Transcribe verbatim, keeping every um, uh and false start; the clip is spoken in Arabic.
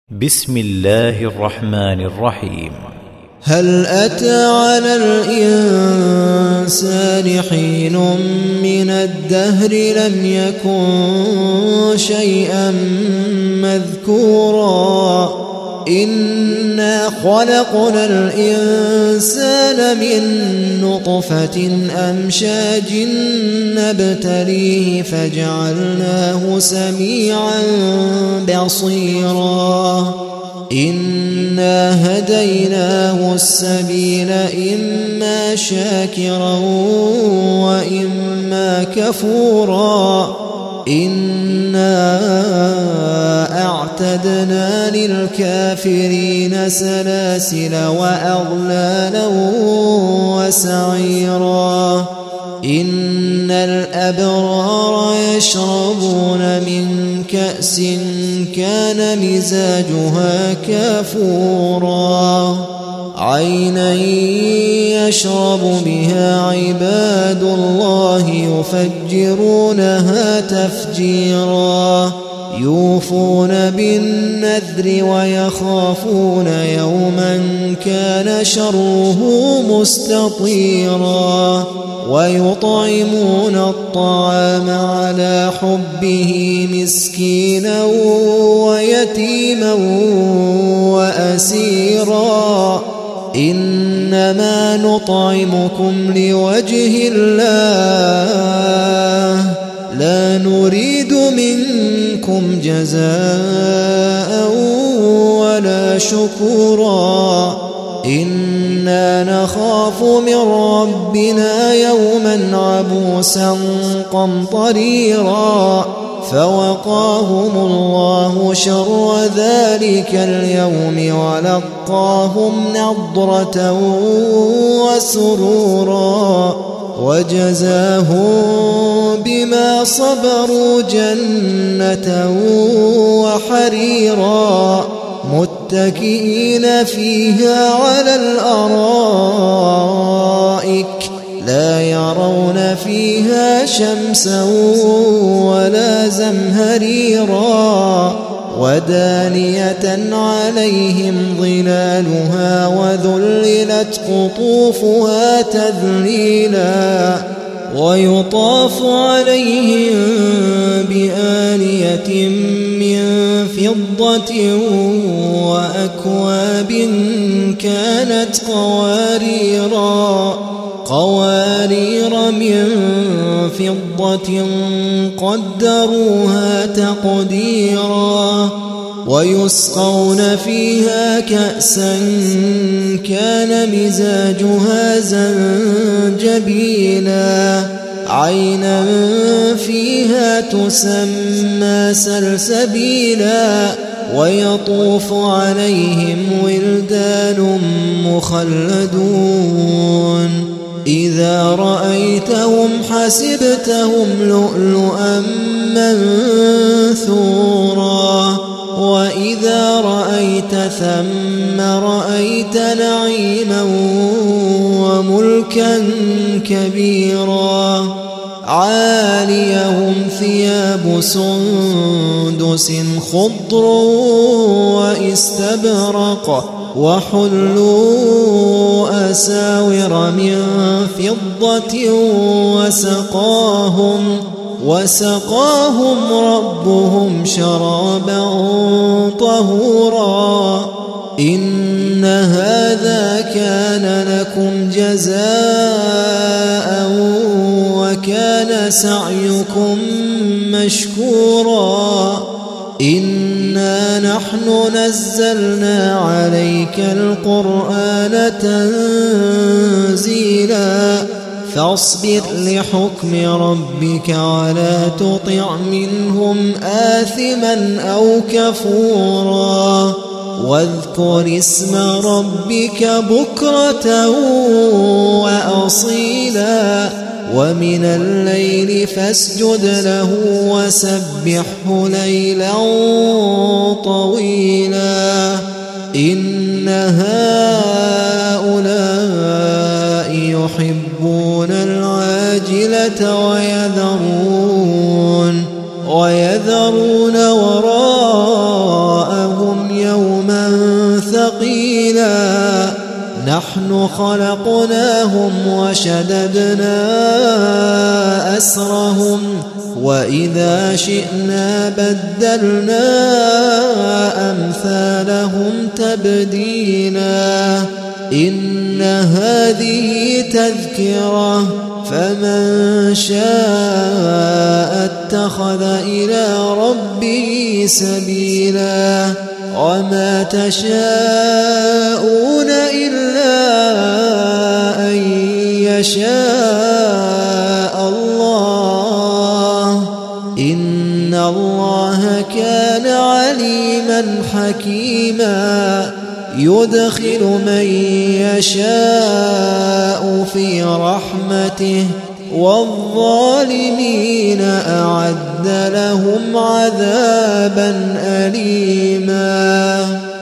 بسم الله الرحمن الرحيم. هل أتى على الإنسان حين من الدهر لم يكن شيئا مذكورا إنا خلقنا الإنسان من نطفة أمشاج نبتليه فجعلناه سميعا بصيرا إنا هديناه السبيل إما شاكرا وإما كفورا إنا أعتدنا للكافرين سلاسل وأغلالا وسعيرا إن الأبرار يشربون من كأس كان مزاجها كافورا عينا يشرب بها عباد الله يفجرونها تفجيرا يوفون بالنذر ويخافون يوما كان شره مستطيرا ويطعمون الطعام على حبه مسكينا ويتيما وأسيرا إنما نطعمكم لوجه الله لا نريد منكم جزاء ولا شكورا إنا نخاف من ربنا يوما عبوسا قمطريرا فوقاهم الله شر ذلك اليوم ولقاهم نضرة وسرورا وجزاهم بما صبروا جنة وحريرا متكئين فيها على الأرائك لا يرون فيها شمسا ولا زمهريرا ودانية عليهم ظلالها وذللت قطوفها تذليلا ويطاف عليهم بآنية من فضة وأكواب كانت قواريرا قوارير من فضة قدروها تقديرا ويسقون فيها كأسا كان مزاجها زنجبيلا عينا فيها تسمى سلسبيلا ويطوف عليهم ولدان مخلدون إذا رأيتهم حسبتهم لؤلؤا منثورا وإذا رأيت ثم رأيت نعيما وملكا كبيرا عاليهم ثياب سندس خضر واستبرق وحلوا أساور من فضة وسقاهم وسقاهم ربهم شرابا طهورا إن هذا كان لكم جزاء وكان سعيكم مشكورا إنا نحن نزلنا عليك القرآن تنزيلا فاصبر لحكم ربك ولا تطع منهم آثما أو كفورا واذكر اسم ربك بكرة وأصيلا ومن الليل فاسجد له وسبحه ليلا طويلا إن هؤلاء يحبون العاجلة ويذرون ويذرون وراءهم يوم قيلا نحن خلقناهم وشددنا أسرهم وإذا شئنا بدلنا أمثالهم تبديلا إن هذه تذكرة فمن شاء اتخذ إلى ربه سبيلا وما تشاءون إلا أن يشاء الله إن الله كان عليما حكيما يدخل من يشاء في رحمته والظالمين أعد لهم عذابا أليما.